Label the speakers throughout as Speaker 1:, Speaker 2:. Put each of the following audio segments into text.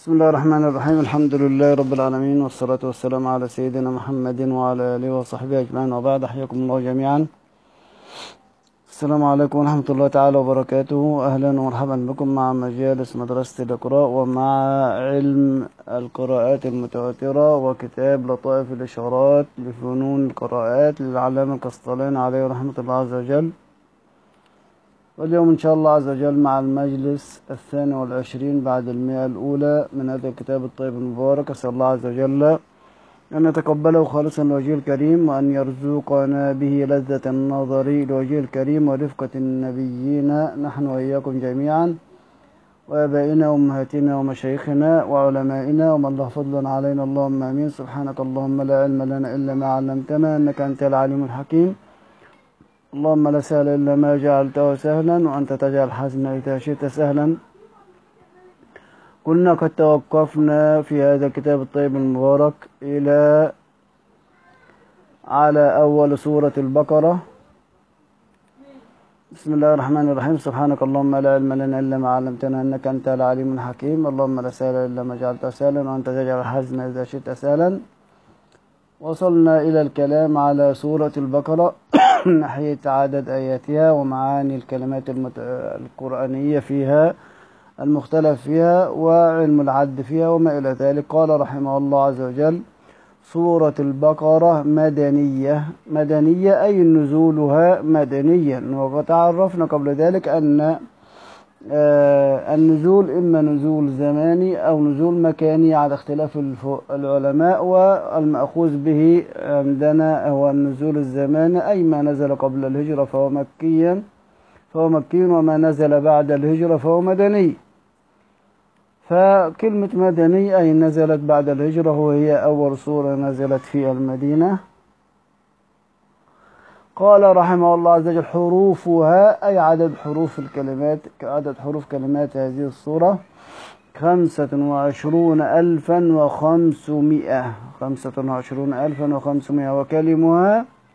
Speaker 1: بسم الله الرحمن الرحيم. الحمد لله رب العالمين، والصلاة والسلام على سيدنا محمد وعلى آله وصحبه أجمعين، وبعد. أحياكم الله جميعا. السلام عليكم ورحمة الله تعالى وبركاته. أهلا ومرحبا بكم مع مجالس مدرسة الإقراء، ومع علم القراءات المتواترة، وكتاب لطائف الإشارات لفنون القراءات للعلامة القسطلاني عليه رحمة الله عز وجل. واليوم إن شاء الله عز وجل مع المجلس 22 بعد 100 الأولى من هذا الكتاب الطيب المبارك. أسأل الله عز وجل أن يتقبله خالصا لوجهه الكريم، وأن يرزقنا به لذة النظر لوجهه الكريم ورفقة النبيين، نحن وإياكم جميعا، وآبائنا وأمهاتنا ومشايخنا وعلمائنا ومن له فضل علينا، اللهم آمين. سبحانك اللهم لا علم لنا إلا ما علمتنا، إنك أنت العليم الحكيم. اللهم لا سهل إلا ما جعلته سهلا، وأنت تجعل الحزن إذا شئت سهلا. كنا قد توقفنا في هذا الكتاب الطيب المبارك على أول سورة البقرة. بسم الله الرحمن الرحيم. سبحانك اللهم لا علم لنا إلا ما علمتنا، إنك أنت العليم الحكيم. اللهم لا سهل إلا ما جعلته سهلا، وأنت تجعل الحزن إذا شئت سهلا. وصلنا إلى الكلام على سورة البقرة من ناحية عدد آياتها ومعاني الكلمات القرآنية فيها المختلف فيها، وعلم العد فيها وما إلى ذلك. قال رحمه الله عز وجل: سورة البقرة مدنية أي نزولها مدنيا. وتعرفنا قبل ذلك أن النزول إما نزول زماني أو نزول مكاني على اختلاف العلماء، والمأخوذ به عندنا هو النزول الزماني، أي ما نزل قبل الهجرة فهو مكي، وما نزل بعد الهجرة فهو مدني. فكلمة مدني أي نزلت بعد الهجرة، وهي أول سورة نزلت في المدينة. قال رحمه الله عز وجل: حروفها أي عدد حروف الكلمات، عدد حروف كلمات هذه السورة 25,500. وكلمها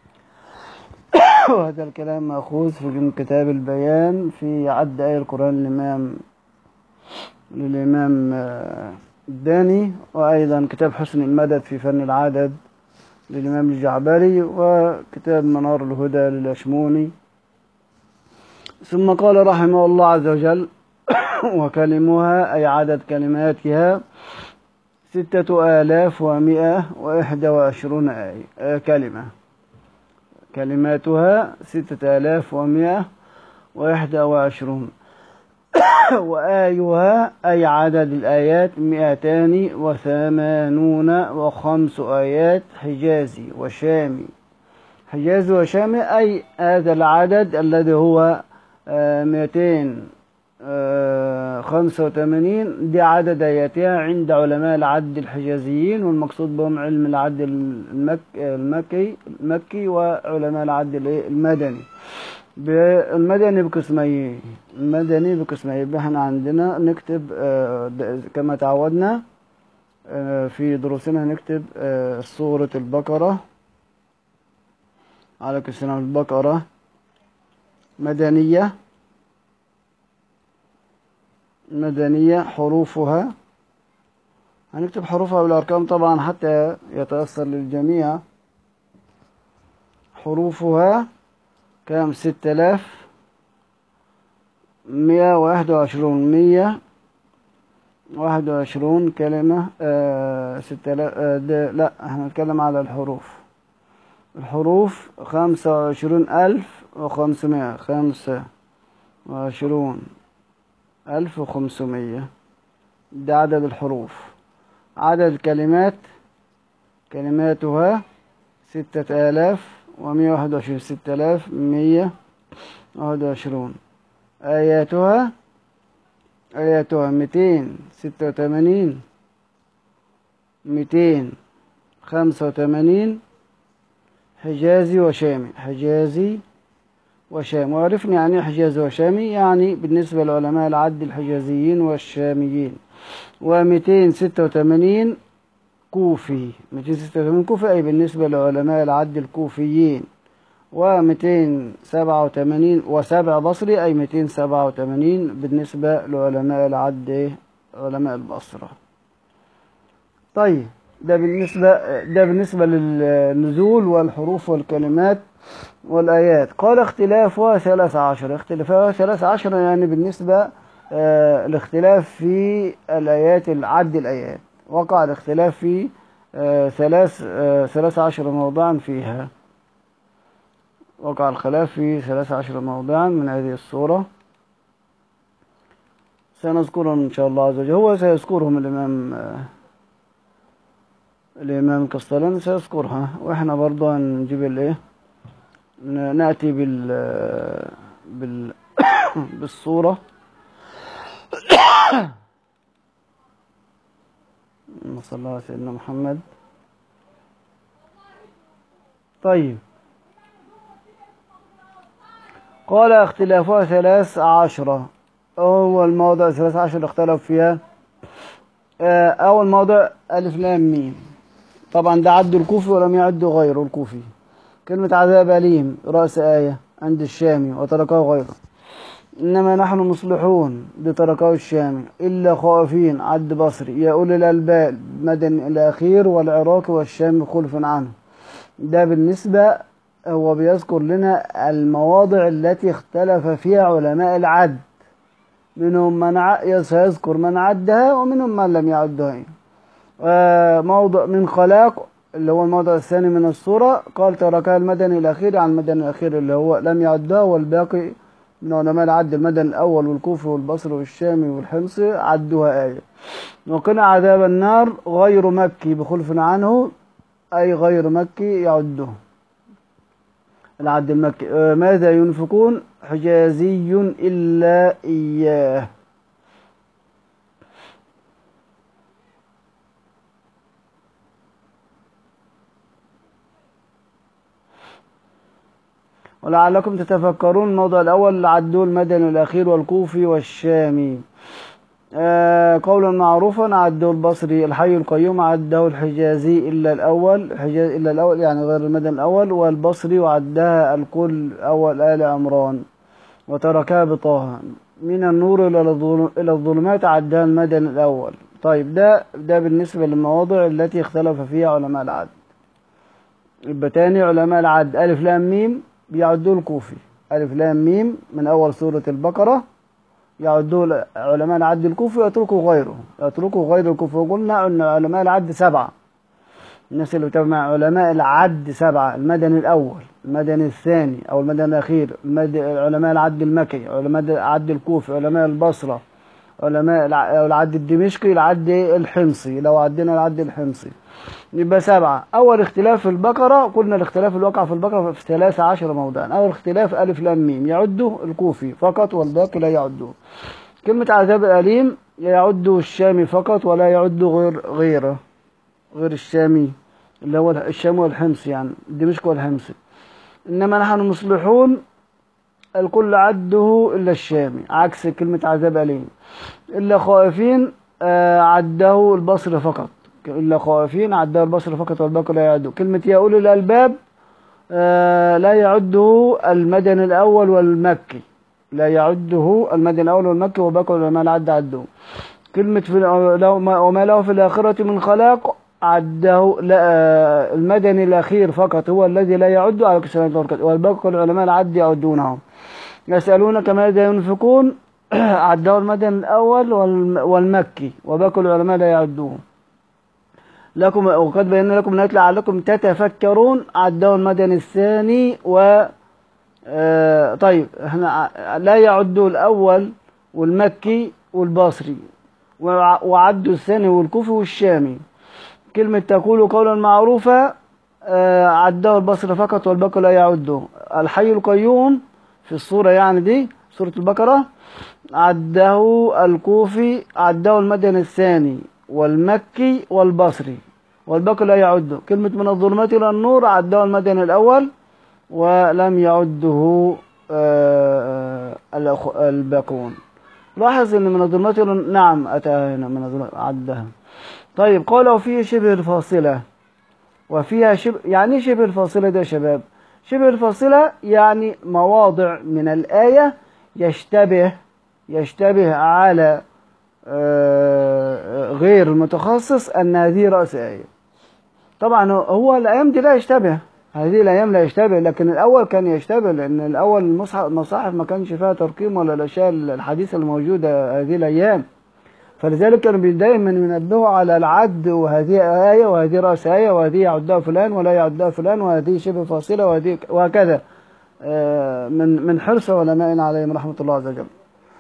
Speaker 1: وهذا الكلام مأخوذ من كتاب البيان في عد آية القرآن للإمام الداني، وأيضا كتاب حسن المدد في فن العدد للإمام الجعبري، وكتاب منار الهدى للأشموني. ثم قال رحمه الله عز وجل: وكلمها أي عدد كلماتها 6,121 كلمة. كلماتها 6,121. وآيها أي عدد الآيات 285 آيات حجازي وشامي. حجازي وشامي أي هذا العدد الذي هو 285، دي عدد آياتها عند علماء العد الحجازيين، والمقصود بهم علم العد المكي وعلماء العد المدني. المدني بقسمين. احنا عندنا نكتب كما تعودنا في دروسنا، نكتب سورة البقرة على قسم البقرة مدنية. حروفها هنكتب حروفها بالأرقام طبعا حتى يتيسر للجميع. حروفها كام؟ 6,121. 121 كلمة. 6,000. لا، احنا نتكلم على الحروف. 25,500. 25,500 ده عدد الحروف. عدد الكلمات كلماتها 6,121. 6,121. آياتها 286. 285 حجازي وشامي. وعرفنا يعني حجازي وشامي، يعني بالنسبة لعلماء العد الحجازيين والشاميين. و286 كوفي. 286 كوفي أي بالنسبة لعلماء العد الكوفيين. و287 وسبع بصري أي 287 بالنسبة لعلماء العد علماء البصرة. طيب ده بالنسبة للنزول والحروف والكلمات والآيات. قال اختلافها 13. اختلافها 13 يعني بالنسبة الاختلاف في الآيات، العد الآيات. وقع الاختلاف في 13 موضعا فيها. وقع الخلاف في 13 موضعا من هذه السورة، سنذكرهم إن شاء الله عز وجل. هو سيذكرهم الإمام كسطلاني سيذكرها، وإحنا برضه هنجيب الإيه، نأتي بال بالصورة. صلى الله على سيدنا محمد. طيب، قال اختلافها 13. أول موضع 13 اختلف فيها. أول موضع ألف لام ميم. طبعا ده عد الكوفي ولم يعد غيره الكوفي. كلمة عذاب أليم رأس آية عند الشامي وتركه غيره. إنما نحن مصلحون بتركه الشامي. إلا خائفين عد بصري. يا أولي الألباب مدني الأخير والعراقي والشامي خلف عنه. ده بالنسبة، هو بيذكر لنا المواضع التي اختلف فيها علماء العد. منهم من سيذكر من عدها ومنهم من لم يعدها. موضع من خلاق اللي هو الموضع الثاني من السورة، قال تركها المدني الأخير عن المدني الأخير اللي هو لم يعدها، والباقي من علماء العد المدني الأول والكوفي والبصري والشامي والحمصي عدوها آية. وقيل عذاب النار غير مكي بخلف عنه، أي غير مكي يعده العد المكي. ماذا ينفقون حجازي إلا إياه. ولعلكم تتفكرون. الموضع الأول عدوه المدني الأخير والكوفي والشامي. قولا معروفا عدوه البصري. الحي القيوم عده الحجازي إلا الأول، يعني غير المدني الأول، والبصري وعدها الكل أول آل عمران وتركها بطه. من النور إلى الظلمات عدها المدني الأول. طيب، ده بالنسبة للمواضع التي اختلف فيها علماء العد. يبقى تاني علماء العد ألف لام ميم بيعدوه الكوفي. ألف لام ميم من أول سورة البقرة يعدوه علماء العد الكوفي ويتركوا غيره، يتركوا غير الكوفي. وقلنا أن علماء العد 7. الناس اللي بتابع مع علماء العد 7: المدني الأول، المدني الثاني أو المدني الأخير، علماء العد المكي، علماء العد الكوفي، علماء البصرة، علماء العد الدمشقي، العد الحمصي لو عدينا العد الحمصي. يبقى 7. أول اختلاف في البقرة، قلنا الاختلاف اللي وقع في البقرة في 13 موضعا. أول اختلاف ألف لام ميم يعده الكوفي فقط والباقي لا يعده. كلمة عذاب أليم يعده الشامي فقط ولا يعده غير الشامي اللي هو الشامي والحمصي، يعني دمشق والحمصي. إنما نحن مصلحون الكل عده إلا الشامي، عكس كلمة عذاب أليم. إلا خائفين عده البصري فقط. إلا خائفين عده البصري فقط والباقي لا يعده. كلمة يا أولي الألباب لا يعده المدني الأول والمكي، لا يعده المدني الأول والمكي، وباقي العلماء العد عده. كلمة وما له في الآخرة من خلاق عده المدني الأخير فقط هو الذي لا يعده على كسرة، والباقي العلماء العد يعدونه. يسألونك ماذا ينفقون عده المدني الأول والمكي، وباقي العلماء لا يعدوه. لكم وقد بينا لكم لعلكم تتفكرون عده المدني الثاني طيب، احنا لا يعدوا الأول والمكي والبصري، وعدوا الثاني والكوفي والشامي. كلمة تقول قولا معروفا عده البصري فقط والباقي لا يعده. الحي القيوم في الصورة يعني دي سورة البقرة عده الكوفي، عده المدني الثاني والمكي والبصري، والباقي لا يعده. كلمة من الظلمات إلى النور عده المدني الأول ولم يعده الباقون. لاحظ ان من الظلمات نعم أتى هنا من الظلمات عدها. طيب، قال وفيه شبه الفاصلة. وفيها شبه، يعني شبه الفاصلة ده يا شباب؟ شبه الفاصلة يعني مواضع من الآية يشتبه على غير المتخصص أن هذه رأس آية. طبعا هو الأيام دي لا يشتبه، هذه الأيام لا يشتبه، لكن الأول كان يشتبه، لأن الأول المصاحف ما كانش فيها ترقيم ولا الأشياء الحديثة الموجودة هذه الأيام. فلذلك كانوا دايما ينبهوا على العد، وهذه آية وهذه رأس آية وهذه يعدها فلان ولا يعدها فلان وهذه شبه فاصلة وهذه وهكذا، من حرص علماء عليهم رحمة الله عز وجل.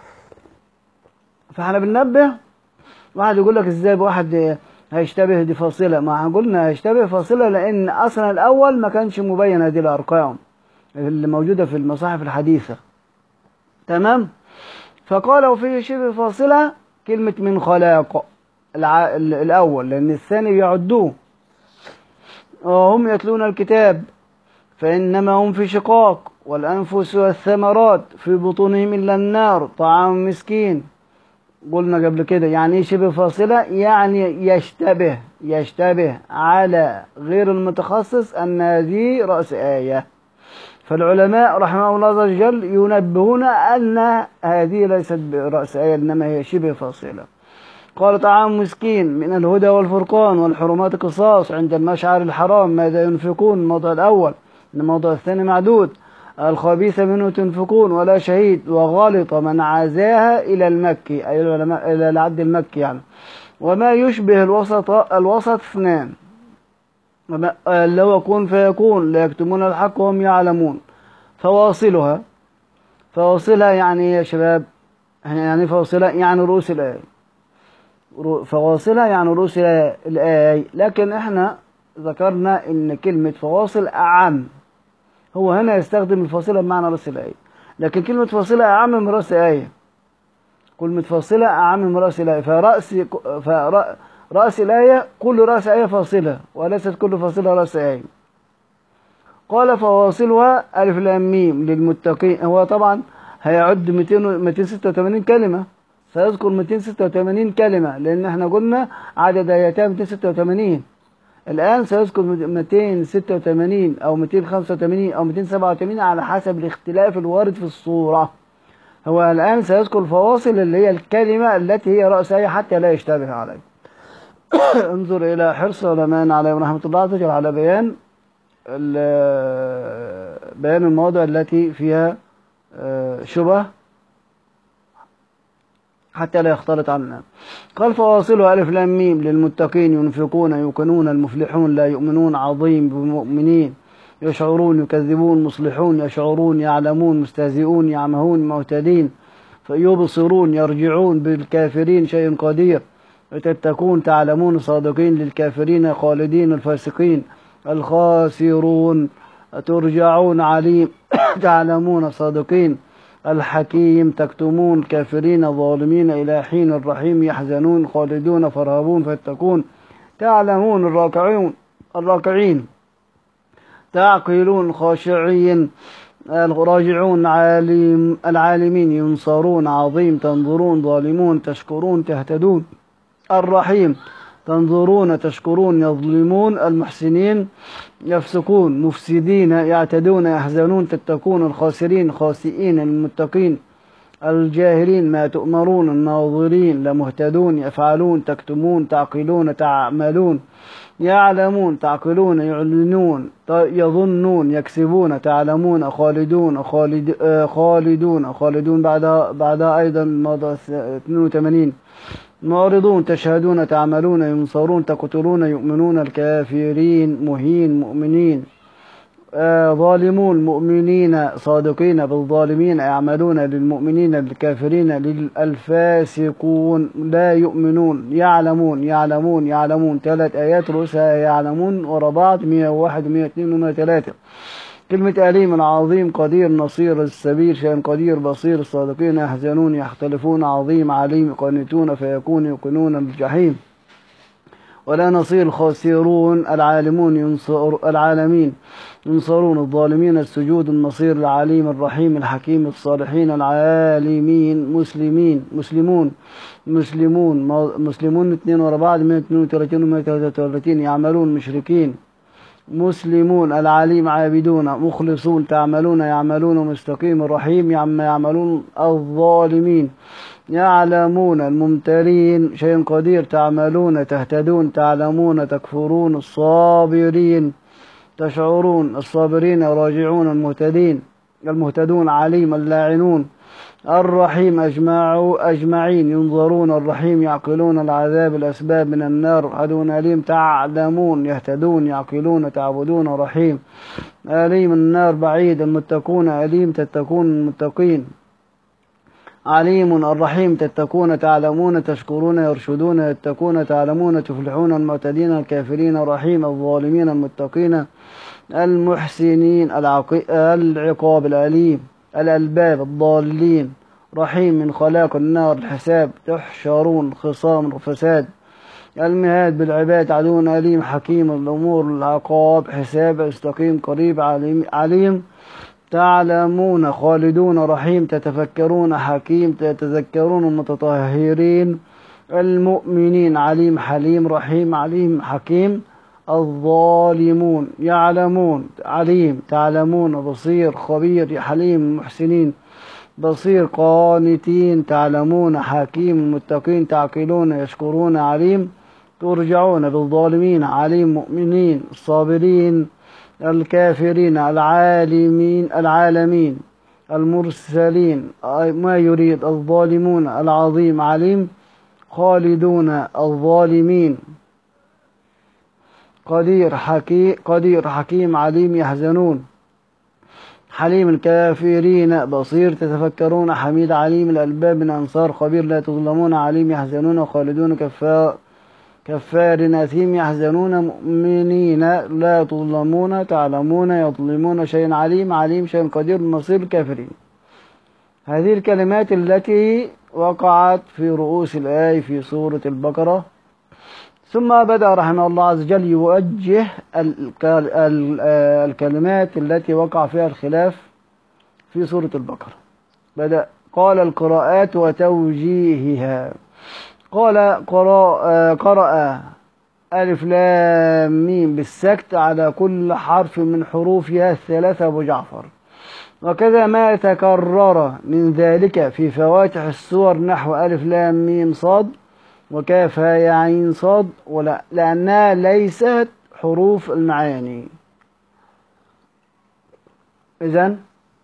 Speaker 1: فاحنا بننبه. واحد يقول لك ازاي بواحد هيشتبه دي فاصلة؟ ما قلنا هيشتبه فاصلة لأن أصلا الأول ما كانش مبين هذه الأرقام اللي موجودة في المصاحف الحديثة. تمام. فقالوا فيه شبه فاصلة كلمة من خلاق الأول، لأن الثاني يعدوه. وهم يتلون الكتاب فإنما هم في شقاق والأنفس والثمرات في بطونهم إلا النار طعام مسكين. قلنا قبل كده يعني ايه شبه فاصلة؟ يعني يشتبه على غير المتخصص أن هذه رأس آية. فالعلماء رحمه الله عز وجل ينبهون أن هذه ليست برأس آية إنما هي شبه فاصلة. قال طعام مسكين من الهدى والفرقان والحرمات قصاص عند المشعر الحرام ماذا ينفقون؟ الموضع الأول. الموضع الثاني معدود. الخبيث منه تنفقون ولا شهيد. وغلط من عزاها إلى المكي، أي العلماء إلى العد المكي يعني. وما يشبه الوسط اثنان، اللي هو كون فيكون لا يكتمون الحق وهم يعلمون. فواصلها يعني يا شباب، يعني فواصلها يعني رؤوس الآية. فواصلها يعني رؤوس الآية، لكن احنا ذكرنا ان كلمة فواصل أعم. هو هنا يستخدم الفاصلة بمعنى رأس الآية، لكن كلمة فاصلة أعم من رأس آية. كلمة فاصلة أعم من رأس الآية. فرأس الآية كل رأس آية فاصلة، وليست كل فاصلة رأس آية. قال فواصلها ألف لام ميم للمتقين. هو طبعا هيعد 286 كلمة، سيذكر 286 كلمة، لأن احنا قلنا عدد آياتها 286. الآن سيذكر 286 أو 285 أو 287 على حسب الاختلاف الوارد في الصورة. هو الآن سيذكر الفواصل اللي هي الكلمة التي هي رأس آية حتى لا يشتبه عليه. انظر إلى حرص علماء عليهم رحمة الله عز وجل على بيان المواضع التي فيها شبه حتى لا يختلط عنها. قال فواصله ألف لام ميم للمتقين ينفقون يوقنون المفلحون لا يؤمنون عظيم بمؤمنين يشعرون يكذبون مصلحون يشعرون يعلمون مستهزئون يعمهون مهتدين فيبصرون يرجعون بالكافرين شيء قدير تتقون تعلمون صادقين للكافرين خالدين الفاسقين الخاسرون ترجعون عليم تعلمون صادقين الحكيم تكتمون كافرين ظالمين إلى حين الرحيم يحزنون خالدون فرهبون فاتقون تعلمون الراكعين تعقلون خاشعين الراجعون العالمين ينصرون عظيم تنظرون ظالمون تشكرون تهتدون الرحيم تنظرون تشكرون يظلمون المحسنين يفسقون مفسدين يعتدون يحزنون تتقون الخاسرين خاسئين المتقين الجاهلين ما تؤمرون الناظرين لمهتدون يفعلون تكتمون تعقلون تعملون يعلمون تعقلون يعلنون يظنون يكسبون تعلمون خالدون بعدها أيضا موضع 82 معرضون تشهدون تعملون ينصرون تقتلون يؤمنون الكافرين مهين مؤمنين ظالمون مؤمنين صادقين بالظالمين يعملون للمؤمنين الكافرين الفاسقون لا يؤمنون يعلمون 3 آيات رؤوسها يعلمون ورا بعض 101 و102 و103. كلمة أليم عظيم قدير نصير السبيل شيء قدير بصير الصادقين يحزنون يختلفون عظيم عليم قانتون فيكون يوقنون الجحيم ولا نصير الخاسرون العالمين ينصرون الظالمين السجود النصير العليم الرحيم الحكيم الصالحين العالمين مسلمون 2 ورا بعض 132 و133 يعملون مشركين مسلمون العليم عابدون مخلصون تعملون يعملون مستقيم الرحيم عما يعملون الظالمين يعلمون الممترين شيء قدير تعملون تهتدون تعلمون تكفرون الصابرين تشعرون الصابرين راجعون المهتدون عليم اللاعنون الرحيم أجمعين ينظرون الرحيم يعقلون العذاب الأسباب من النار هدون أليم تعلمون يهتدون يعقلون تعبدون رحيم أليم النار بعيد المتقون أليم تتقون المتقين عليم الرحيم تتقون تعلمون تشكرون يرشدون يتقون تعلمون تفلحون المعتدين الكافرين رحيم الظالمين المتقين المحسنين العقاب الأليم الألباب الضالين رحيم من خلاق النار الحساب تحشرون خصام الفساد المهاد بالعباد عدو أليم حكيم الأمور العقاب حساب استقيم قريب عليم تعلمون خالدون رحيم تتفكرون حكيم تتذكرون المتطهرين المؤمنين عليم حليم رحيم عليم حكيم الظالمون يعلمون عليم تعلمون بصير خبير حليم محسنين بصير قانتين تعلمون حكيم متقين تعقلون يشكرون عليم ترجعون بالظالمين عليم مؤمنين الصابرين الكافرين العالمين المرسلين ما يريد الظالمون العظيم عليم خالدون الظالمين قدير حكيم عليم يحزنون حليم الكافرين بصير تتفكرون حميد عليم الألباب من أنصار خبير لا تظلمون عليم يحزنون خالدون كفار أثيم يحزنون مؤمنين لا تظلمون تعلمون يظلمون شيء عليم شيء قدير مصير الكافرين. هذه الكلمات التي وقعت في رؤوس الآية في سورة البقرة. ثم بدأ رحمه الله عز وجل يوجه الكلمات التي وقع فيها الخلاف في سورة البقرة. قال القراءات وتوجيهها. قال قرأ ألف لام ميم بالسكت على كل حرف من حروفها الثلاثة أبو جعفر، وكذا ما تكرر من ذلك في فواتح السور نحو ألف لام ميم صاد وكاف يا عين صاد لأنها ليست حروف المعاني. إذن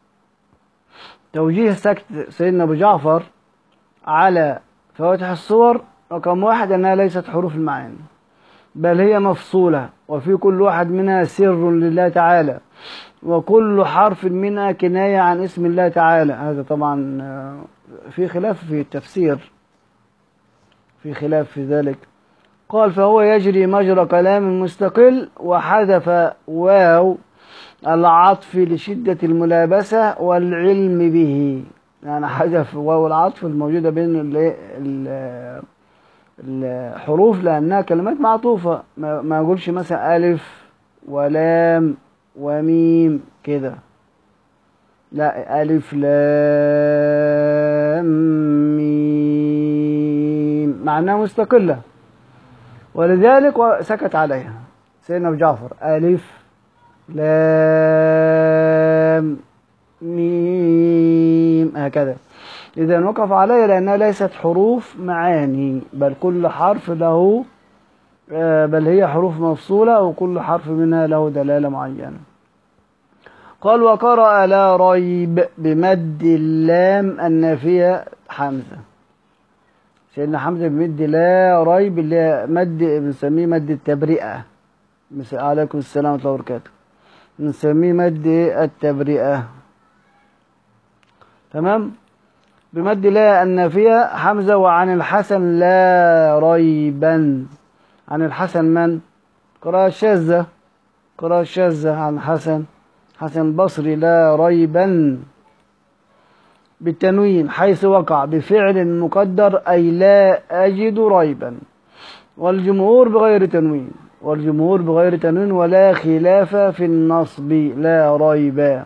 Speaker 1: توجيه سكت سيدنا أبو جعفر على فواتح الصور رقم واحد أنها ليست حروف المعاني، بل هي مفصولة، وفي كل واحد منها سر لله تعالى، وكل حرف منها كناية عن اسم الله تعالى. هذا طبعا في خلاف في التفسير، في خلاف في ذلك. قال فهو يجري مجرى كلام مستقل، وحذف واو العطف لشدة الملابسة والعلم به، يعني حذف واو العطف الموجودة بين الحروف لأنها كلمات معطوفة، ما أقولش مثلا ألف ولام وميم كده، لا، ألف لام ميم معناها مستقلة، ولذلك سكت عليها سيدنا أبو جعفر ألف لام ميم هكذا. إذا وقف عليها لأنها ليست حروف معاني، بل كل حرف له بل هي حروف مفصولة، وكل حرف منها له دلالة معينة. قال وقرأ لا ريب بمد اللام النافية حمزة. سيدنا حمزة بمد لا ريب اللي مد بنسميه مد التبرئة. عليكم السلام ورحمة الله وبركاته. بنسميه مد التبرئة. تمام؟ بمد لا النافية حمزة. وعن الحسن لا ريبا. عن الحسن من؟ قراءة الشاذة عن حسن البصري لا ريبا بالتنوين حيث وقع بفعل مقدر أي لا أجد ريبا، والجمهور بغير تنوين ولا خلاف في النصب لا ريبا.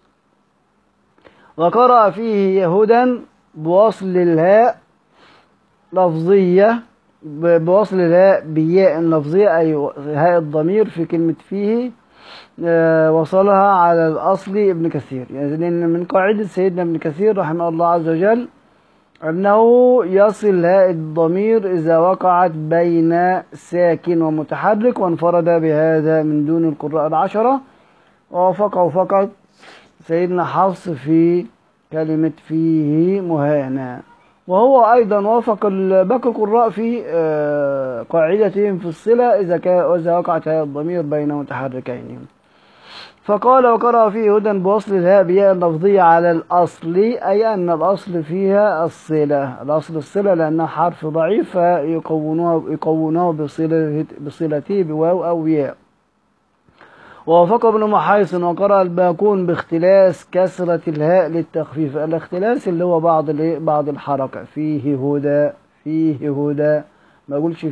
Speaker 1: وقرأ فيه يهودا بوصل الهاء لفظية، بوصل الهاء بياء لفظية أي هاء الضمير في كلمة فيه وصلها على الأصل ابن كثير، يعني لأن من قاعدة سيدنا ابن كثير رحمه الله عز وجل أنه يصل هاء الضمير إذا وقعت بين ساكن ومتحرك، وانفرد بهذا من دون القراء العشرة، ووافقه فقط سيدنا حفص في كلمة فيه مهانا، وهو أيضا وافق باقي القراء في قاعدتهم في الصلة إذا وقعت هاء الضمير بين متحركين. فقال وقرأ فيه هدى بوصل الهاء بياء اللفظية على الأصل، أي أن الأصل فيها الصلة، الأصل الصلة لأنها حرف ضعيف فيقونوه بصلته بواو أو ياء. ووافق ابن محيص وقرأ الباقون باختلاس كسرة الهاء للتخفيف. الاختلاس اللي هو بعض الحركة، فيه هدى، فيه هدى، ما أقولش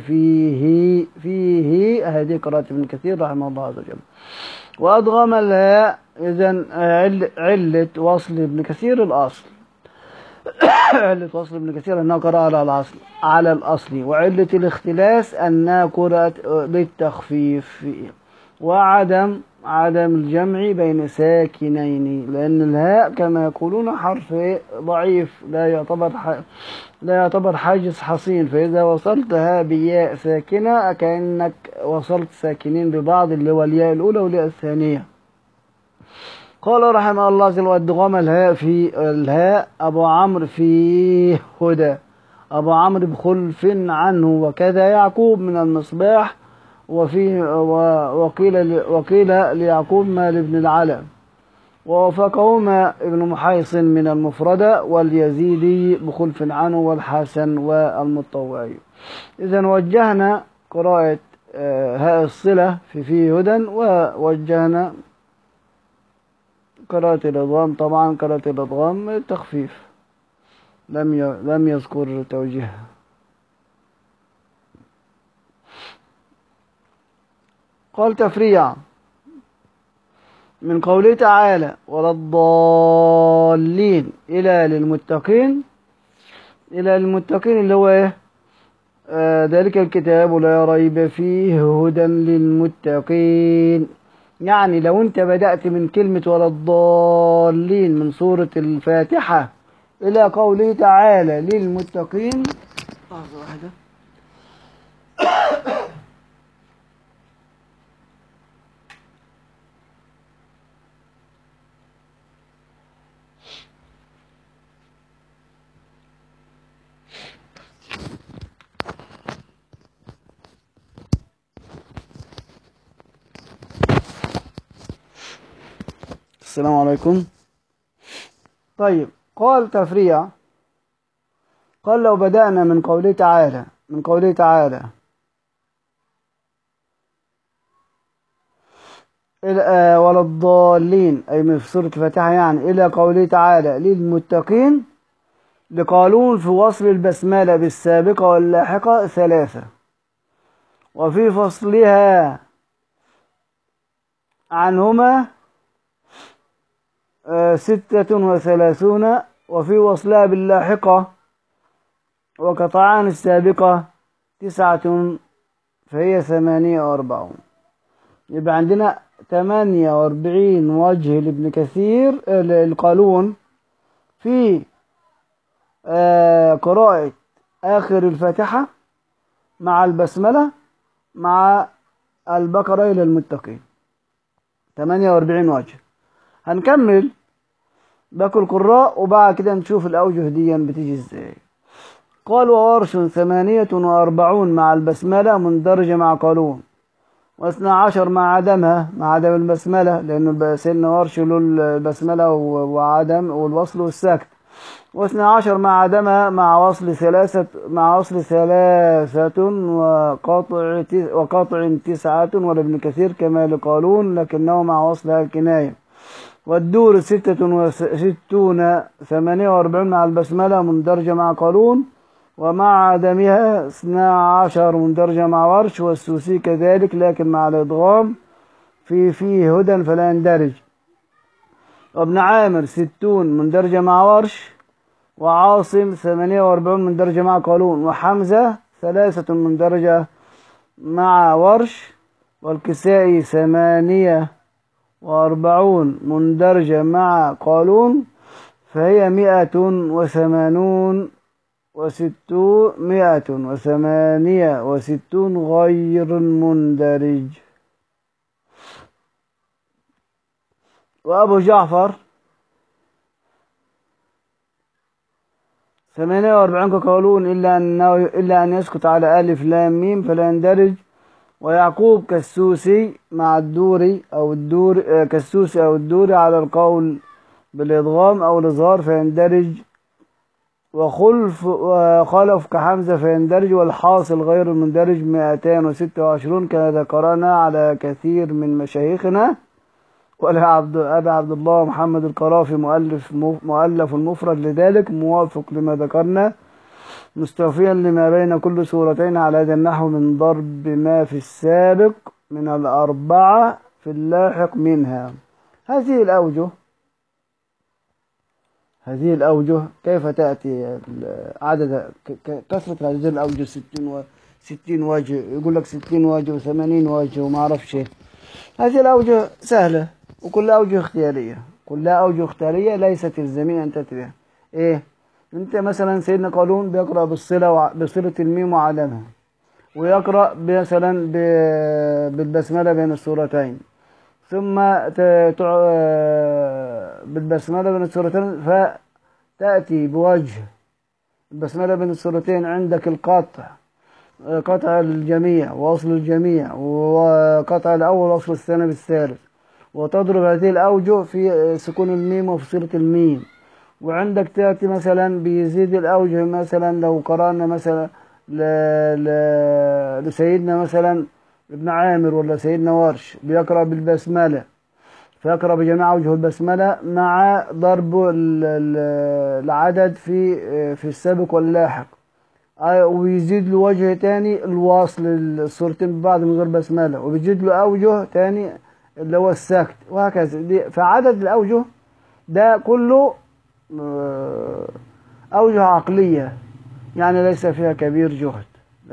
Speaker 1: فيه هذه قراءة ابن كثير رحمه الله عز وجل. وأدغم الهاء، إذن علة وصل ابن كثير الأصل علة وصل ابن كثير أنها قراءة على الأصل، وعلة الاختلاس أنها قراءة للتخفيف، وعدم الجمع بين ساكنين، لأن الهاء كما يقولون حرف ضعيف لا يعتبر حاجز حصين، فإذا وصلتها بياء ساكنة كأنك وصلت ساكنين ببعض، اللي هو الياء الأولى والياء الثانية. قال رحمه الله عز وجل وادغام الهاء في الهاء أبو عمرو في هدى، أبو عمرو بخلف عنه، وكذا يعقوب من المصباح، وقيل ليعقوب ما لابن العلا، ووافقهما ابن محيص من المفردة، واليزيدي بخلف عنه، والحسن والمطوعي. إذن وجهنا قراءة هاء الصلة في هدى، ووجهنا قراءة الإضغام، طبعا قراءة الإضغام تخفيف، لم يذكر توجيهها. قال تفريع من قوله تعالى ولا الضالين إلى للمتقين، إلى للمتقين اللي هو إيه؟ ذلك الكتاب لا ريب فيه هدى للمتقين. يعني لو أنت بدأت من كلمة ولا الضالين من سورة الفاتحة إلى قوله تعالى للمتقين، لحظة واحدة. السلام عليكم. طيب، قال تفريع، قال لو بدأنا من قوله تعالى ولا الضالين، أي من في سورة الفاتحة، يعني إلى قوله تعالى للمتقين، لقالون في وصل البسملة بالسابقة واللاحقة 3، وفي فصلها عنهما 36، وفي وصلها باللاحقة وقطعان السابقة 9، فهي 48. يبقى عندنا 48 وجه لابن كثير القالون في قراءة آخر الفاتحة مع البسملة مع البقرة إلى المتقين، 48 وجه. هنكمل باقي القراء وبعد كده نشوف الأوجه دي بتيجي ازاي. قال وورش 48 مع البسملة مندرجة مع قالون، و12 مع عدم البسملة، لأنه سيدنا ورش له البسملة وعدم والوصل والسكت، و12 مع عدمها مع وصل ثلاثة وقطع 9، ولابن كثير كما لقالون لكنه مع وصلها الكناية. والدور 66 48 مع البسملة مندرجة مع قالون، ومع عدمها 12 مندرجة مع ورش، والسوسي كذلك لكن مع الإدغام فيه هدى فلا يندرج. وابن عامر 60 مندرجة مع ورش، وعاصم 48 مندرجة مع قالون، وحمزة 3 مندرجة مع ورش، والكسائي 8 وأربعون مندرجة مع قالون، فهي 168 غير مندرج. وأبو جعفر 48 كقولون إلا أن يسكت على ألف لام ميم فلا يندرج. ويعقوب كالسوسي مع الدوري أو كالسوسي أو الدوري على القول بالإضغام أو الإظهار فيندرج. وخلف كحمزة فيندرج. والحاصل غير المندرج 226 كما ذكرنا على كثير من مشايخنا. أبي عبد الله محمد القرافي مؤلف المفرد لذلك موافق لما ذكرنا، مستوفيا لما بين كل سورتين على هذا النحو من ضرب ما في السابق من الأربعة في اللاحق منها. هذه الأوجه كيف تأتي عدد كثرة هذه الأوجه 60 وجه، يقول لك 60 وجه و80 وجه وما أعرفش. هذه الأوجه سهلة وكلها أوجه اختيارية ليست الزمية أن تأتي بها. إيه؟ أنت مثلا سيدنا قالون بيقرأ بصلة الميم وعلامها، ويقرأ مثلا بالبسملة بين السورتين، ثم بالبسملة بين السورتين فتأتي بوجه البسملة بين السورتين. عندك القطع، قطع الجميع ووصل الجميع وقطع الأول ووصل الثاني بالثالث، وتضرب هذه الأوجه في سكون الميم وفي صلة الميم. وعندك تأتي مثلا بيزيد الأوجه، مثلا لو قرأنا مثلا لسيدنا مثلا ابن عامر ولا سيدنا ورش بيقرأ بالبسملة، فيقرأ بجميع أوجه البسملة مع ضرب العدد في السابق واللاحق. ويزيد له وجه تاني الواصل الصورتين ببعض من غير بسملة، وبيزيد له أوجه تاني اللي هو السكت، وهكذا. فعدد الأوجه ده كله أوجه عقلية، يعني ليس فيها كبير جهد.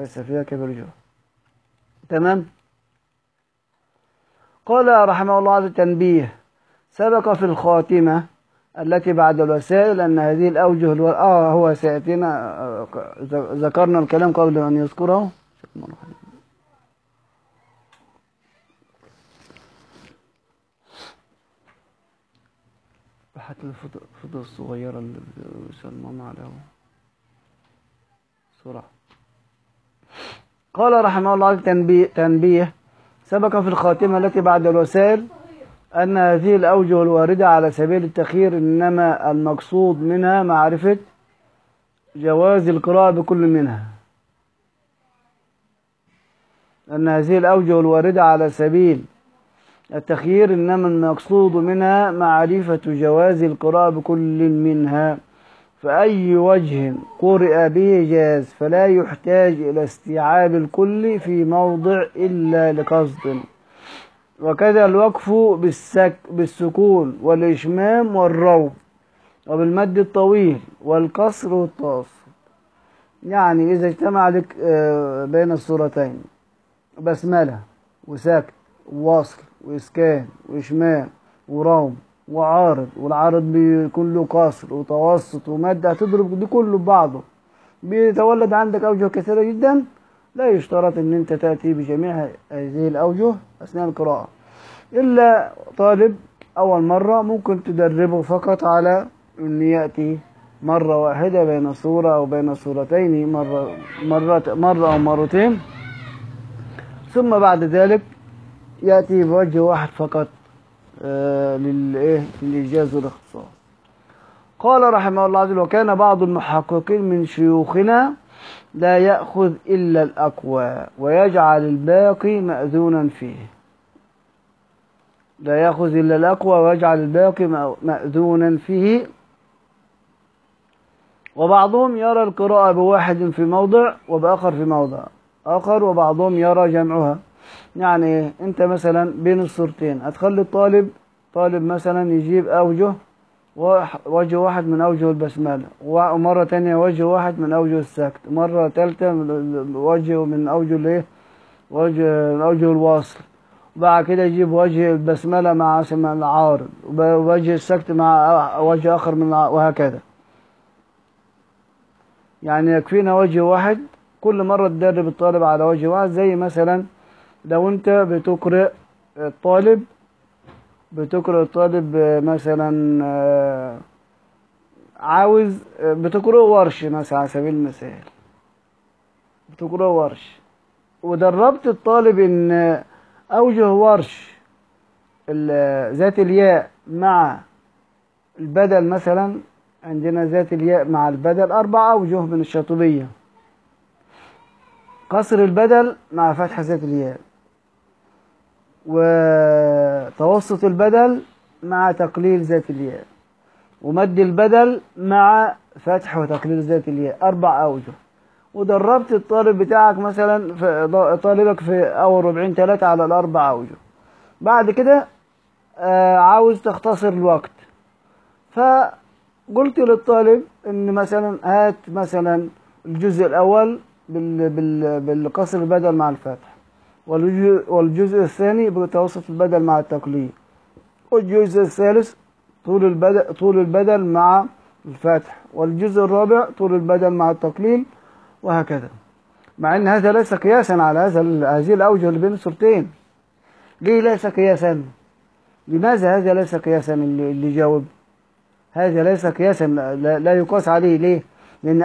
Speaker 1: تمام. قال رحمه الله عز تنبيه: سبق في الخاتمة التي بعد الوسائل أن هذه الأوجه هو سيأتينا، ذكرنا الكلام قبل أن يذكره. حتى الفضة الصغيرة اللي بيسلمون عليها بسرعة. قال رحمه الله تنبيه: سبق في الخاتمة التي بعد الوسائل أن هذه الأوجه الواردة على سبيل التخيير إنما المقصود منها معرفة جواز القراءة بكل منها. أن هذه الأوجه الواردة على سبيل التخيير إنما المقصود منها معرفة جواز القراءة بكل منها، فأي وجه قرئ به جاز، فلا يحتاج إلى استيعاب الكل في موضع إلا لقصد. وكذا الوقف بالسكون والإشمام والروم، وبالمد الطويل والقصر والتوسط. يعني إذا اجتمع لك بين السورتين بسملة وسكت ووصل وإسكان وإشمام وروم وعارض، والعارض بيكون له قصر وتوسط ومد، هتضرب دي كله ببعضه بيتولد عندك أوجه كثيرة جدا. لا يشترط ان انت تأتي بجميع هذه الأوجه أثناء القراءة، إلا طالب أول مرة ممكن تدربه فقط على أن يأتي مرة واحدة بين سورة أو بين سورتين، مرة أو مرتين، ثم بعد ذلك يأتي بوجه واحد فقط للإيجاز والاختصار. قال رحمه الله عز وجل: وكان بعض المحققين من شيوخنا لا يأخذ إلا الأقوى ويجعل الباقي مأذونا فيه. لا يأخذ إلا الأقوى ويجعل الباقي مأذونا فيه. وبعضهم يرى القراءة بواحد في موضع وبآخر في موضع آخر، وبعضهم يرى جمعها. يعني أنت مثلا بين الصورتين هتخلي طالب مثلا يجيب أوجه، وجه واحد من أوجه البسملة، ومرة تانية وجه واحد من أوجه السكت، مرة ثالثة وجه من أوجه وجه من أوجه الوصل، وبعد كده يجيب وجه البسملة مع العارض، ووجه السكت مع وجه آخر من وهكذا. يعني يكفينا وجه واحد، كل مرة تدرب الطالب على وجه واحد. زي مثلا لو انت بتقرأ الطالب مثلا عاوز بتقرأ ورش مثلا على سبيل المثال، بتقرأ ورش، ودربت الطالب ان اوجه ورش ذات الياء مع البدل. مثلا عندنا ذات الياء مع البدل 4 أوجه من الشاطبية: قصر البدل مع فتح ذات الياء، وتوسط البدل مع تقليل ذات الياء، ومد البدل مع فتح وتقليل ذات الياء. 4 أوجه. ودربت الطالب بتاعك مثلا طالبك في أول ربعين 3 على ال4 أوجه. بعد كده عاوز تختصر الوقت، فقلت للطالب ان مثلا هات مثلا الجزء الاول بالقصر البدل مع الفتح، والجزء الثاني بتوسط البدل مع التقليل، والجزء الثالث طول البدل مع الفتح، والجزء الرابع طول البدل مع التقليل، وهكذا. مع ان هذا ليس قياسا على هذه الاوجه اللي بين الصورتين. ليه ليس قياسا؟ لماذا هذا ليس قياسا؟ اللي جاوب هذا ليس قياسا، لا يقاس عليه. ليه؟ لأن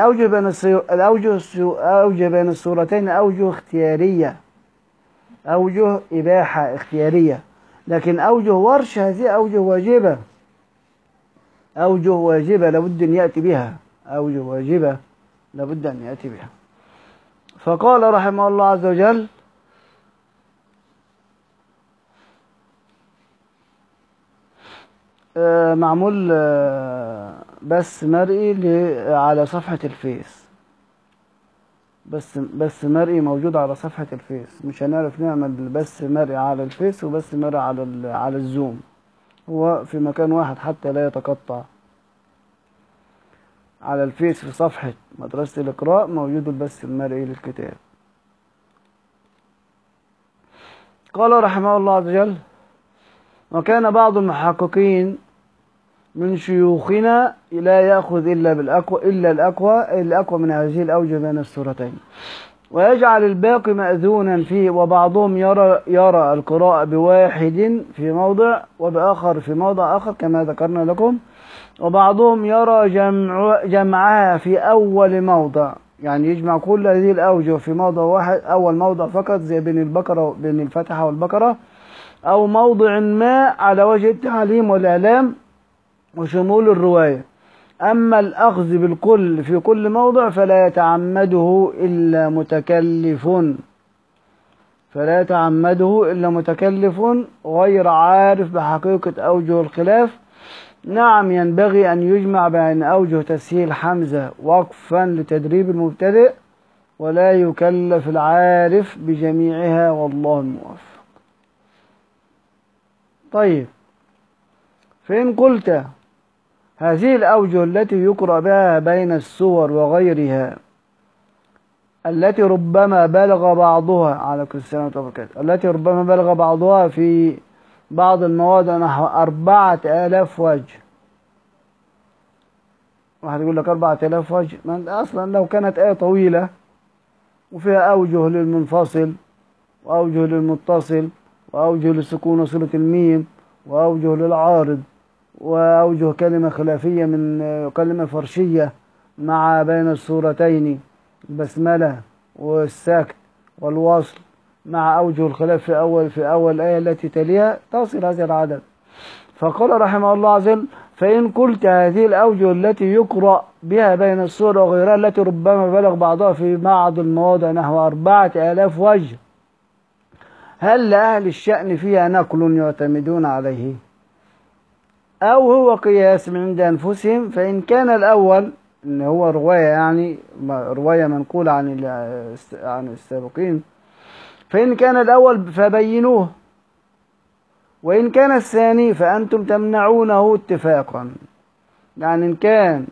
Speaker 1: أوجه بين الصورتين أوجه اختيارية، أوجه إباحة اختيارية. لكن أوجه ورش هذه أوجه واجبة، أوجه واجبة لابد أن يأتي بها، أوجه واجبة لابد أن يأتي بها. فقال رحمه الله عز وجل: معمول بث مرئي على صفحة الفيس، بث مرئي موجود على صفحة الفيس. مش هنعرف نعمل بث مرئي على الفيس وبث مرئي على الزوم، هو في مكان واحد حتى لا يتقطع. على الفيس في صفحة مدرسة الإقراء موجود البث المرئي للكتاب. قال رحمه الله عز وجل: وكان بعض المحققين من شيوخنا لا يأخذ إلا الأقوى من هذه الأوجه بين السورتين، ويجعل الباقي مأذونا فيه. وبعضهم يرى القراءة بواحد في موضع وبآخر في موضع آخر كما ذكرنا لكم، وبعضهم يرى جمعها في أول موضع، يعني يجمع كل هذه الأوجه في موضع واحد، أول موضع فقط، زي بين الفتحة والبقرة، أو موضع ما على وجه التعليم والإعلام وشمول الرواية. أما الأخذ بالكل في كل موضع فلا يتعمده إلا متكلف غير عارف بحقيقة أوجه الخلاف. نعم، ينبغي أن يجمع بين أوجه تسهيل حمزة وقفا لتدريب المبتدئ، ولا يكلف العارف بجميعها، والله الموفق. طيب، فإن قلت هذه الأوجه التي يقرأ بها بين السور وغيرها، التي ربما بلغ بعضها عليكم السلام وبركاته، التي ربما بلغ بعضها في بعض المواضع نحو 4000 وجه. واحد يقول لك 4000 وجه، ما انت أصلا لو كانت آية طويلة وفيها أوجه للمنفصل وأوجه للمتصل وأوجه للسكون وصلة الميم وأوجه للعارض وأوجه كلمة خلافية من كلمة فرشية مع بين السورتين، البسملة والسكت والوصل، مع أوجه الخلاف في أول آية التي تليها، تصل هذا العدد. فقال رحمه الله عز وجل: فإن قلت هذه الأوجه التي يقرأ بها بين السور وغيرها التي ربما بلغ بعضها في بعض المواضع نحو 4000 وجه، هل لأهل الشأن فيها نقل يعتمدون عليه أو هو قياس من عند أنفسهم؟ فإن كان الأول إن هو رواية، يعني رواية منقولة عن السابقين، فإن كان الأول فبينوه، وإن كان الثاني فأنتم تمنعونه اتفاقا. يعني إن كان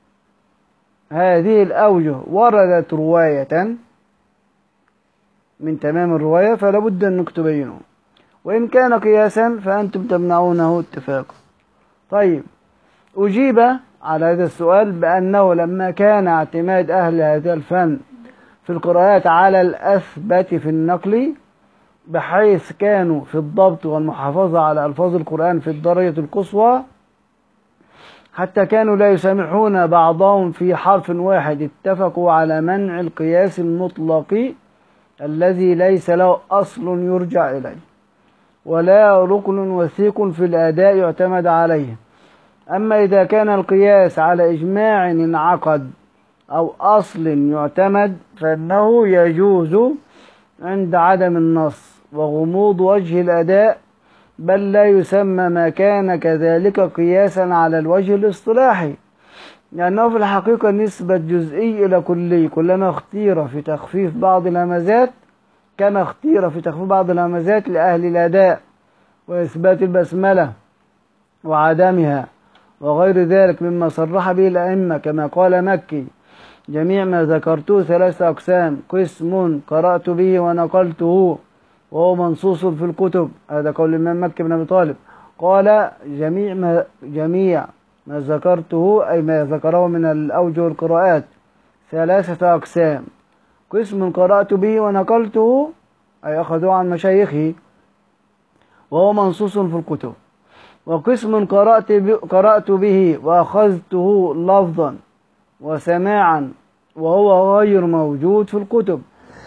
Speaker 1: هذه الأوجه وردت رواية من تمام الرواية فلا بد أنك تبينه، وإن كان قياسا فأنتم تمنعونه اتفاقا. طيب، أجيب على هذا السؤال بأنه لما كان اعتماد أهل هذا الفن في القراءات على الأثبت في النقل، بحيث كانوا في الضبط والمحافظة على ألفاظ القرآن في الدرجة القصوى، حتى كانوا لا يسامحون بعضهم في حرف واحد، اتفقوا على منع القياس المطلق الذي ليس له أصل يرجع إليه ولا ركن وثيق في الأداء يعتمد عليه. أما إذا كان القياس على إجماع انعقد أو أصل يعتمد فإنه يجوز عند عدم النص وغموض وجه الأداء، بل لا يسمى ما كان كذلك قياسا على الوجه الاصطلاحي، لأنه في الحقيقة نسبة جزئي إلى كلي. كلما اختير في تخفيف بعض الهمزات كان اختير في تخفيف بعض الهمزات لأهل الأداء وإثبات البسملة وعدمها وغير ذلك مما صرح به الأئمة، كما قال مكي: جميع ما ذكرته 3 أقسام، قسم قرأت به ونقلته وهو منصوص في الكتب. هذا قول الإمام مكي بن أبي طالب. قال: جميع ما ذكرته أي ما ذكره من الأوجه القراءات 3 أقسام، قسم قرأت به ونقلته أي أخذوه عن مشايخه وهو منصوص في الكتب، وقسم قرأت به وأخذته لفظا وسماعا وهو غير موجود في الكتب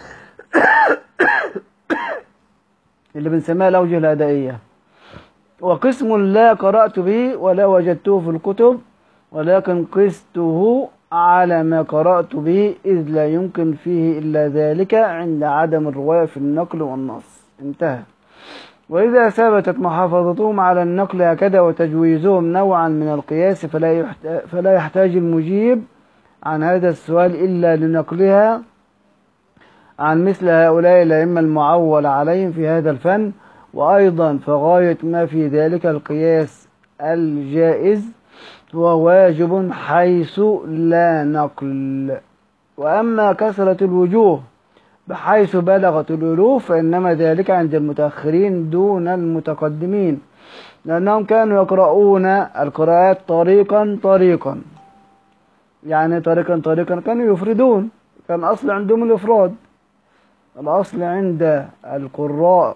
Speaker 1: اللي بنسميها الأوجه الأدائية، وقسم لا قرأت به ولا وجدته في الكتب ولكن قسته على ما قرأت به إذ لا يمكن فيه إلا ذلك عند عدم الرواية في النقل والنص. انتهى. وإذا ثبتت محافظتهم على النقل هكذا وتجويزهم نوعا من القياس فلا يحتاج المجيب عن هذا السؤال إلا لنقلها عن مثل هؤلاء الأئمة المعول عليهم في هذا الفن. وأيضا فغاية ما في ذلك القياس الجائز هو واجب حيث لا نقل. وأما كثرة الوجوه بحيث بلغت الألوف فإنما ذلك عند المتأخرين دون المتقدمين، لأنهم كانوا يقرؤون القراءات طريقا طريقا، يعني طريقا طريقا كانوا يفردون، كان أصل عندهم الإفراد. الأصل عند القراء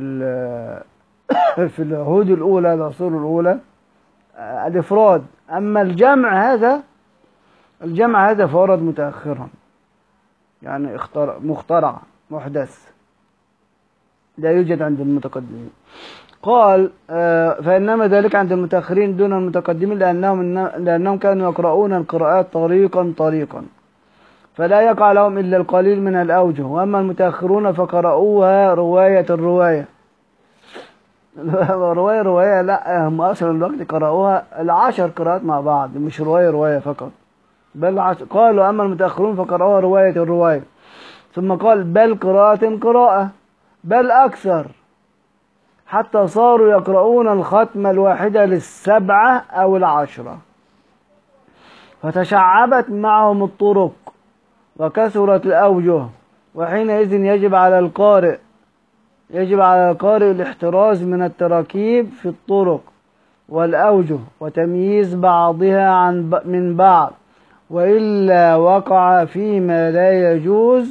Speaker 1: في العهود الأولى العصور الأولى الإفراد. أما الجمع هذا فورد متأخرا، يعني مخترع محدث لا يوجد عند المتقدمين. قال: فإنما ذلك عند المتأخرين دون المتقدمين لأنهم كانوا يقرؤون القراءات طريقا طريقا فلا يقع لهم إلا القليل من الأوجه. وأما المتأخرون فقرأوها رواية الرواية رواية لا، هم أصل الوقت قرأوها 10 قراءات مع بعض، مش رواية فقط، بل قالوا: أما المتأخرون فقرأوها رواية الرواية. ثم قال: بل قراءة بل أكثر، حتى صاروا يقرؤون الختمة الواحدة ل7 أو 10، فتشعبت معهم الطرق وكثرت الأوجه، وحينئذ يجب على القارئ الاحتراز من التراكيب في الطرق والأوجه وتمييز بعضها من بعض، وإلا وقع فيما لا يجوز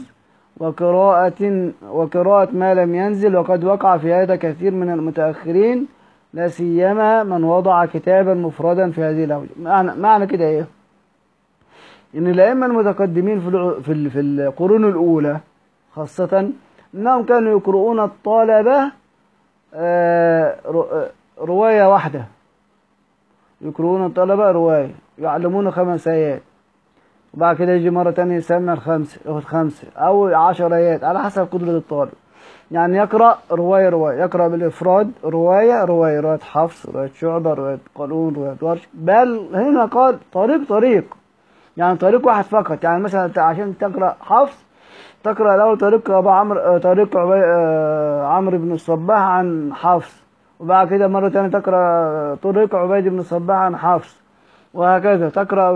Speaker 1: وقراءة ما لم ينزل. وقد وقع في هذا كثير من المتأخرين، لا سيما من وضع كتابا مفردا في هذه الأوجه. معنى كده إيه؟ إن الأئمة المتقدمين في القرون الأولى خاصة أنهم كانوا يقرؤون الطلبة رواية واحدة، يقرؤون الطلبة رواية، يعلمون 5 آيات، وبعد كده يجي مرة تانية يسمع ياخد 5 أو 10 آيات على حسب قدرة الطالب. يعني يقرأ رواية يقرأ بالإفراد رواية حفص، رواية شعبة، رواية قالون، رواية ورش. بل هنا قال طريق، يعني طريق واحد فقط. يعني مثلا عشان تقرأ حفص تقرأ الأول طريق عمرو بن الصباح عن حفص، وبعد كده مرة تانية تقرأ طريق عبيد بن الصباح عن حفص، وهكذا تقرأ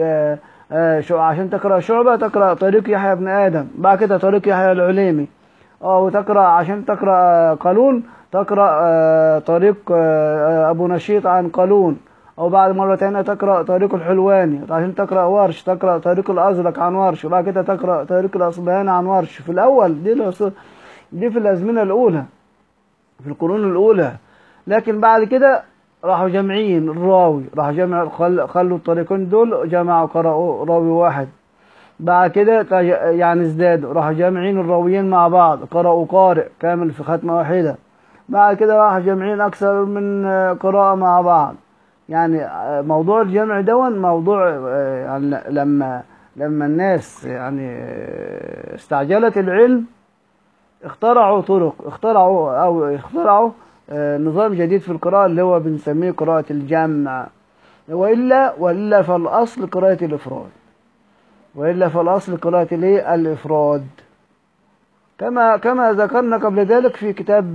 Speaker 1: عشان تقرأ شعبة تقرأ طريق يحيى بن آدم، بعد كده طريق يحيى العليمي، وتقرأ عشان تقرأ قالون تقرأ طريق أبو نشيط عن قالون، أو بعد مرة تانية تقرأ طريق الحلواني، عشان تقرأ ورش تقرأ طريق الأزرق عن ورش، وبعد كده تقرأ طريق الأصبهاني عن ورش. في الأول دي في الأزمنة الأولى، في القرون الأولى. لكن بعد كده راحوا جامعين الراوي، راحوا جمع خلوا الطريقين دول جمعوا قرأوا راوي واحد. بعد كده يعني ازدادوا، راحوا جامعين الراويين مع بعض قرأوا قارئ كامل في ختمة واحدة. بعد كده راحوا جامعين أكثر من قراءة مع بعض. يعني موضوع الجمع دون موضوع يعني لما الناس يعني استعجلت العلم اخترعوا طرق، اخترعوا نظام جديد في القراءة اللي هو بنسميه قراءة الجمع. وإلا فالأصل قراءة الإفراد، وإلا فالأصل قراءة الإفراد، كما ذكرنا قبل ذلك في كتاب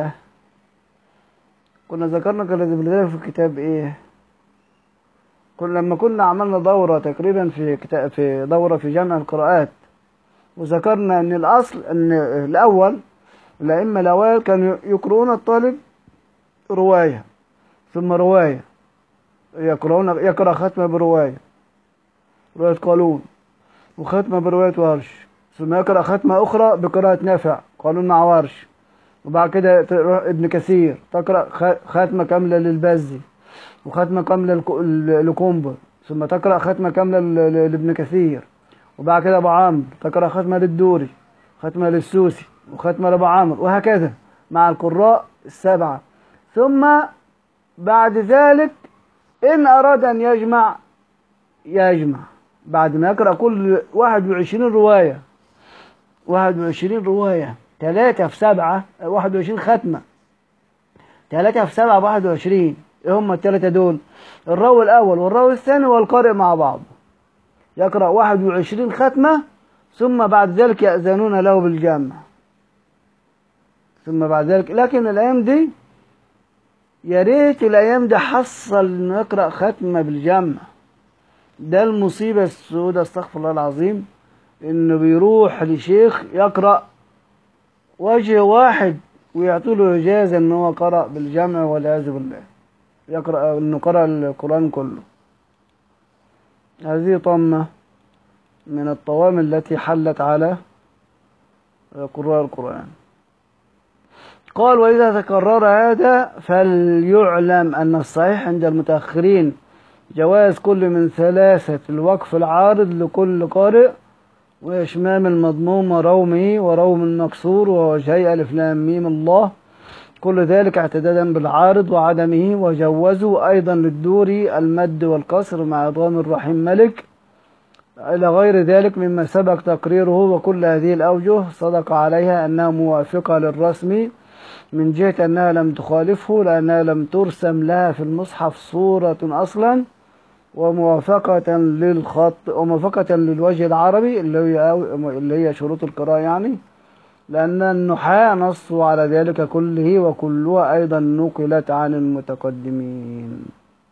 Speaker 1: كنا ذكرنا قبل ذلك في كتاب إيه، لما كنا عملنا دورة تقريبا في دورة في جمع القراءات، وذكرنا أن الأصل أن الأئمة الأوائل كانوا يقرؤون الطالب رواية ثم رواية، يقرأ ختمة برواية، رواية قالون، وختمة برواية ورش، ثم يقرأ ختمة أخرى بقراءة نافع قالون مع ورش، وبعد كده ابن كثير تقرأ ختمة كاملة للبزي وختمة كاملة لكومبر، ثم تقرأ ختمة كاملة لابن كثير، وبعد كده أبو عمرو تقرأ ختمة للدوري، ختمة للسوسي، وختمة لأبو عمرو، وهكذا مع القراء السبعة. ثم بعد ذلك إن أراد أن يجمع بعد ما يقرأ كل 21 رواية، 21 رواية 3 في 7 21 ختمة، 3 في 7 ب21. إيه هم الثلاثة دول؟ الراوي الأول والراوي الثاني والقارئ مع بعض يقرأ 21 ختمة، ثم بعد ذلك يأذنون له بالجمع. ثم بعد ذلك، لكن الأيام دي يا ريت الأيام دي حصل إنه يقرأ ختمة بالجمع. ده المصيبة السوداء استغفر الله العظيم، إنه بيروح لشيخ يقرأ وجه واحد ويعطوا له إجازة إن هو قرأ بالجمع والعياذ بالله، يقرأ إنه قرأ القرآن كله. هذه طامة من الطوام التي حلت على قراء القرآن. قال: وإذا تكرر هذا فليعلم أن الصحيح عند المتأخرين جواز كل من 3 الوقف العارض لكل قارئ، وإشمام المضموم ورومه وروم المكسور ووجهي ألف لام ميم الله، كل ذلك اعتدادا بالعارض وعدمه. وجوزوا أيضا للدوري المد والكسر مع إضغام الرحيم ملك إلى غير ذلك مما سبق تقريره. وكل هذه الأوجه صدق عليها أنها موافقة للرسم من جهة أنها لم تخالفه، لأنها لم ترسم لها في المصحف صورة أصلا، وموافقة للخط وموافقة للوجه العربي اللي هي شروط القراءة يعني، لأن النحاة نصوا على ذلك كله، وكلها أيضا نقلت عن المتقدمين.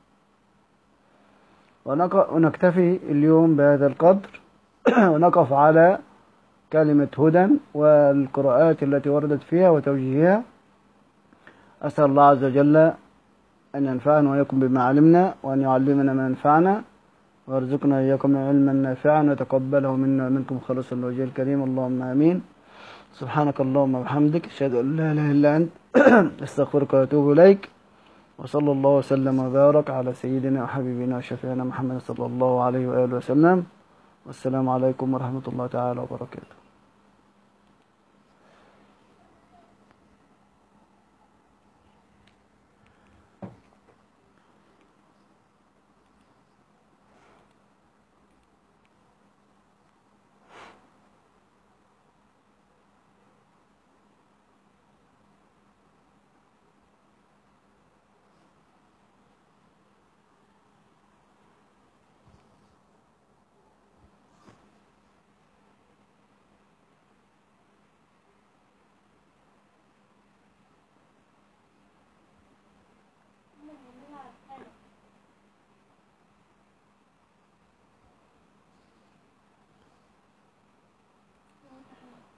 Speaker 1: ونكتفي اليوم بهذا القدر ونقف على كلمة هدى والقراءات التي وردت فيها وتوجيهها. أسأل الله عز وجل أن ينفعنا وإياكم بما علمنا، وأن يعلمنا ما ينفعنا، ويرزقنا إياكم علما نافعا، ويتقبله منا ومنكم خالصا لوجهه الكريم، اللهم آمين. سبحانك اللهم وبحمدك، أشهد أن لا إله إلا أنت أستغفرك وأتوب إليك. وصلى الله وسلم وبارك على سيدنا وحبيبنا وشفيعنا محمد صلى الله عليه وآله وسلم. والسلام عليكم ورحمة الله تعالى وبركاته.